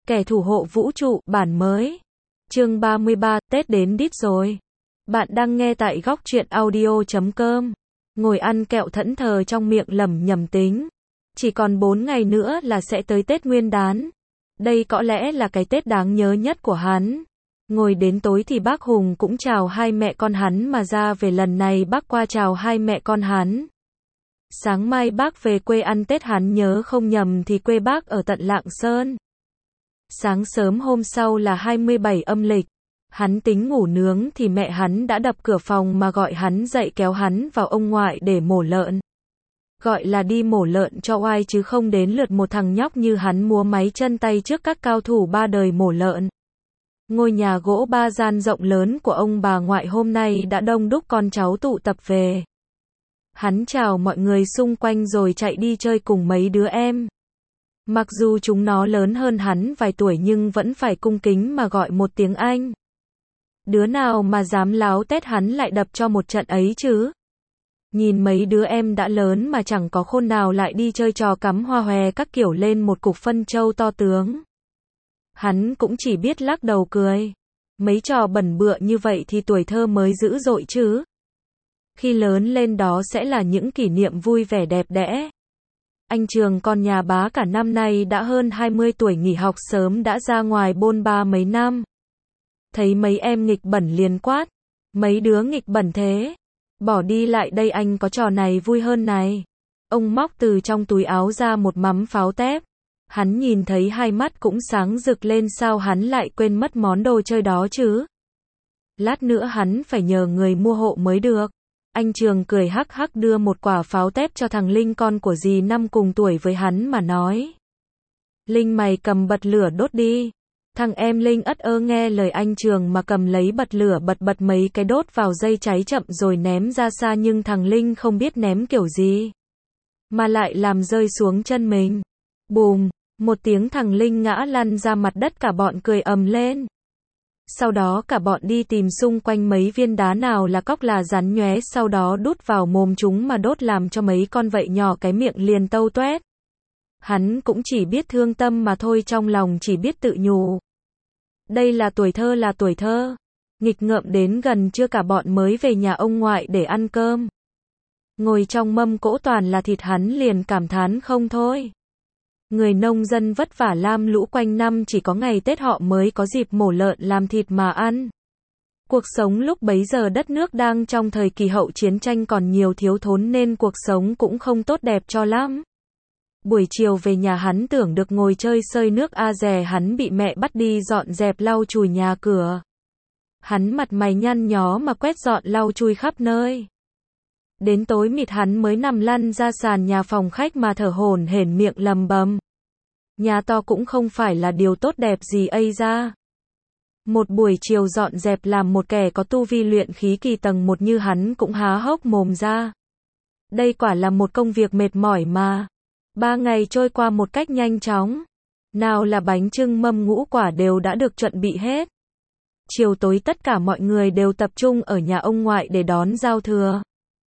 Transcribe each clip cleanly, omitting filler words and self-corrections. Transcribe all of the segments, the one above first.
Kẻ thủ hộ vũ trụ, bản mới. Chương 33, Tết đến đít rồi. Bạn đang nghe tại góc truyện audio.com. Ngồi ăn kẹo thẫn thờ trong miệng lẩm nhẩm tính. Chỉ còn 4 ngày nữa là sẽ tới Tết Nguyên đán. Đây có lẽ là cái Tết đáng nhớ nhất của hắn. Ngồi đến tối thì bác Hùng cũng chào hai mẹ con hắn mà ra về, lần này bác qua chào hai mẹ con hắn. Sáng mai bác về quê ăn Tết, hắn nhớ không nhầm thì quê bác ở tận Lạng Sơn. Sáng sớm hôm sau là 27 âm lịch. Hắn tính ngủ nướng thì mẹ hắn đã đập cửa phòng mà gọi hắn dậy, kéo hắn vào ông ngoại để mổ lợn. Gọi là đi mổ lợn cho oai chứ không đến lượt một thằng nhóc như hắn múa máy chân tay trước các cao thủ ba đời mổ lợn. Ngôi nhà gỗ 3 gian rộng lớn của ông bà ngoại hôm nay đã đông đúc con cháu tụ tập về. Hắn chào mọi người xung quanh rồi chạy đi chơi cùng mấy đứa em. Mặc dù chúng nó lớn hơn hắn vài tuổi nhưng vẫn phải cung kính mà gọi một tiếng anh. Đứa nào mà dám láo tét hắn lại đập cho một trận ấy chứ. Nhìn mấy đứa em đã lớn mà chẳng có khôn nào lại đi chơi trò cắm hoa hòe các kiểu lên một cục phân trâu to tướng. Hắn cũng chỉ biết lắc đầu cười. Mấy trò bẩn bựa như vậy thì tuổi thơ mới dữ dội chứ. Khi lớn lên đó sẽ là những kỷ niệm vui vẻ đẹp đẽ. Anh Trường con nhà bá cả năm nay đã hơn 20 tuổi, nghỉ học sớm đã ra ngoài bôn ba mấy năm. Thấy mấy em nghịch bẩn liền quát. Mấy đứa nghịch bẩn thế? Bỏ đi lại đây, anh có trò này vui hơn này. Ông móc từ trong túi áo ra một mắm pháo tép. Hắn nhìn thấy hai mắt cũng sáng rực lên, sao hắn lại quên mất món đồ chơi đó chứ? Lát nữa hắn phải nhờ người mua hộ mới được. Anh Trường cười hắc hắc đưa một quả pháo tép cho thằng Linh, con của dì năm cùng tuổi với hắn mà nói. Linh, mày cầm bật lửa đốt đi. Thằng em Linh ất ơ nghe lời anh Trường mà cầm lấy bật lửa bật mấy cái đốt vào dây cháy chậm rồi ném ra xa, nhưng thằng Linh không biết ném kiểu gì mà lại làm rơi xuống chân mình. Bùm, một tiếng thằng Linh ngã lăn ra mặt đất, cả bọn cười ầm lên. Sau đó cả bọn đi tìm xung quanh mấy viên đá nào là cóc là rắn nhoé, sau đó đút vào mồm chúng mà đốt, làm cho mấy con vậy nhỏ cái miệng liền tâu toét. Hắn cũng chỉ biết thương tâm mà thôi, trong lòng chỉ biết tự nhủ. Đây là tuổi thơ, là tuổi thơ. Nghịch ngợm đến gần trưa cả bọn mới về nhà ông ngoại để ăn cơm. Ngồi trong mâm cỗ toàn là thịt, hắn liền cảm thán không thôi. Người nông dân vất vả lam lũ quanh năm, chỉ có ngày Tết họ mới có dịp mổ lợn làm thịt mà ăn. Cuộc sống lúc bấy giờ đất nước đang trong thời kỳ hậu chiến tranh, còn nhiều thiếu thốn nên cuộc sống cũng không tốt đẹp cho lắm. Buổi chiều về nhà hắn tưởng được ngồi chơi sơi nước dè, hắn bị mẹ bắt đi dọn dẹp lau chùi nhà cửa. Hắn mặt mày nhăn nhó mà quét dọn lau chùi khắp nơi. Đến tối mịt hắn mới nằm lăn ra sàn nhà phòng khách mà thở hổn hển miệng lầm bầm. Nhà to cũng không phải là điều tốt đẹp gì ấy ra. Một buổi chiều dọn dẹp làm một kẻ có tu vi luyện khí kỳ tầng 1 như hắn cũng há hốc mồm ra. Đây quả là một công việc mệt mỏi mà. 3 ngày trôi qua một cách nhanh chóng. Nào là bánh chưng mâm ngũ quả đều đã được chuẩn bị hết. Chiều tối tất cả mọi người đều tập trung ở nhà ông ngoại để đón giao thừa.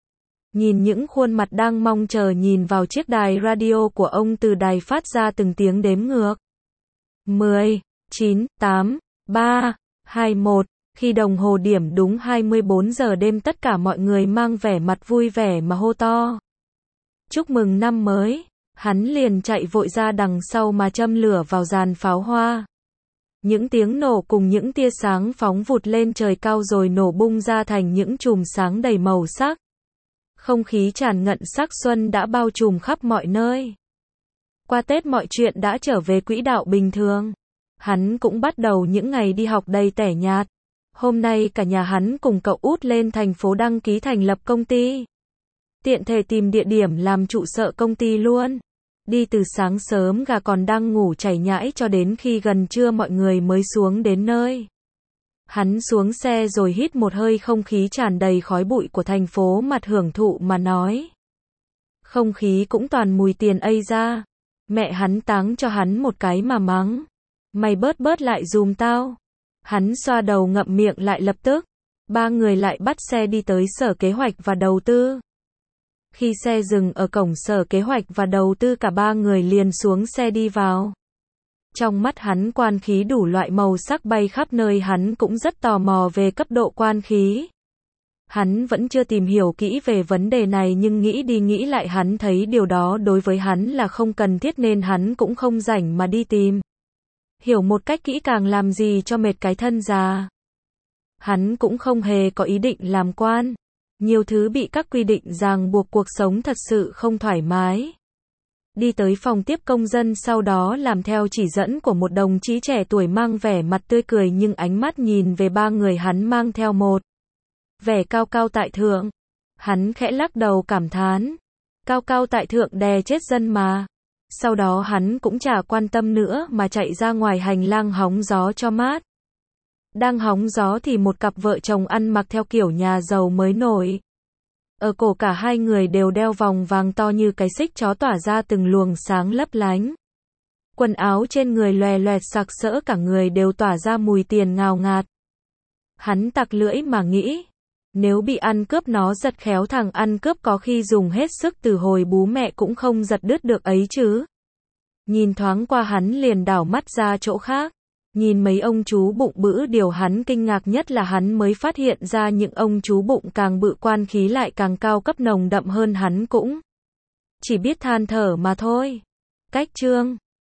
Nhìn những khuôn mặt đang mong chờ nhìn vào chiếc đài radio của ông, từ đài phát ra từng tiếng đếm ngược. 10, 9, 8, 3, 2, 1. Khi đồng hồ điểm đúng 24 giờ đêm, tất cả mọi người mang vẻ mặt vui vẻ mà hô to. Chúc mừng năm mới. Hắn liền chạy vội ra đằng sau mà châm lửa vào dàn pháo hoa. Những tiếng nổ cùng những tia sáng phóng vụt lên trời cao rồi nổ bung ra thành những chùm sáng đầy màu sắc. Không khí tràn ngập sắc xuân đã bao trùm khắp mọi nơi. Qua Tết mọi chuyện đã trở về quỹ đạo bình thường. Hắn cũng bắt đầu những ngày đi học đầy tẻ nhạt. Hôm nay cả nhà hắn cùng cậu út lên thành phố đăng ký thành lập công ty. Tiện thể tìm địa điểm làm trụ sở công ty luôn. Đi từ sáng sớm gà còn đang ngủ chảy nhãi cho đến khi gần trưa mọi người mới xuống đến nơi. Hắn xuống xe rồi hít một hơi không khí tràn đầy khói bụi của thành phố, mặt hưởng thụ mà nói. Không khí cũng toàn mùi tiền ấy ra. Mẹ hắn táng cho hắn một cái mà mắng. Mày bớt lại dùm tao. Hắn xoa đầu ngậm miệng lại lập tức. Ba người lại bắt xe đi tới Sở Kế hoạch và Đầu tư. Khi xe dừng ở cổng Sở Kế hoạch và Đầu tư, cả ba người liền xuống xe đi vào. Trong mắt hắn quan khí đủ loại màu sắc bay khắp nơi, hắn cũng rất tò mò về cấp độ quan khí. Hắn vẫn chưa tìm hiểu kỹ về vấn đề này, nhưng nghĩ đi nghĩ lại hắn thấy điều đó đối với hắn là không cần thiết, nên hắn cũng không rảnh mà đi tìm hiểu một cách kỹ càng làm gì cho mệt cái thân già. Hắn cũng không hề có ý định làm quan. Nhiều thứ bị các quy định ràng buộc, cuộc sống thật sự không thoải mái. Đi tới phòng tiếp công dân, sau đó làm theo chỉ dẫn của một đồng chí trẻ tuổi mang vẻ mặt tươi cười, nhưng ánh mắt nhìn về ba người hắn mang theo một vẻ cao cao tại thượng. Hắn khẽ lắc đầu cảm thán, cao cao tại thượng đè chết dân mà. Sau đó hắn cũng chả quan tâm nữa mà chạy ra ngoài hành lang hóng gió cho mát. Đang hóng gió thì một cặp vợ chồng ăn mặc theo kiểu nhà giàu mới nổi. Ở cổ cả hai người đều đeo vòng vàng to như cái xích chó tỏa ra từng luồng sáng lấp lánh. Quần áo trên người loè loẹt sặc sỡ, cả người đều tỏa ra mùi tiền ngào ngạt. Hắn tặc lưỡi mà nghĩ, nếu bị ăn cướp nó giật khéo thằng ăn cướp có khi dùng hết sức từ hồi bú mẹ cũng không giật đứt được ấy chứ. Nhìn thoáng qua hắn liền đảo mắt ra chỗ khác. Nhìn mấy ông chú bụng bự, điều hắn kinh ngạc nhất là hắn mới phát hiện ra những ông chú bụng càng bự quan khí lại càng cao cấp nồng đậm hơn, hắn cũng chỉ biết than thở mà thôi. Cách chương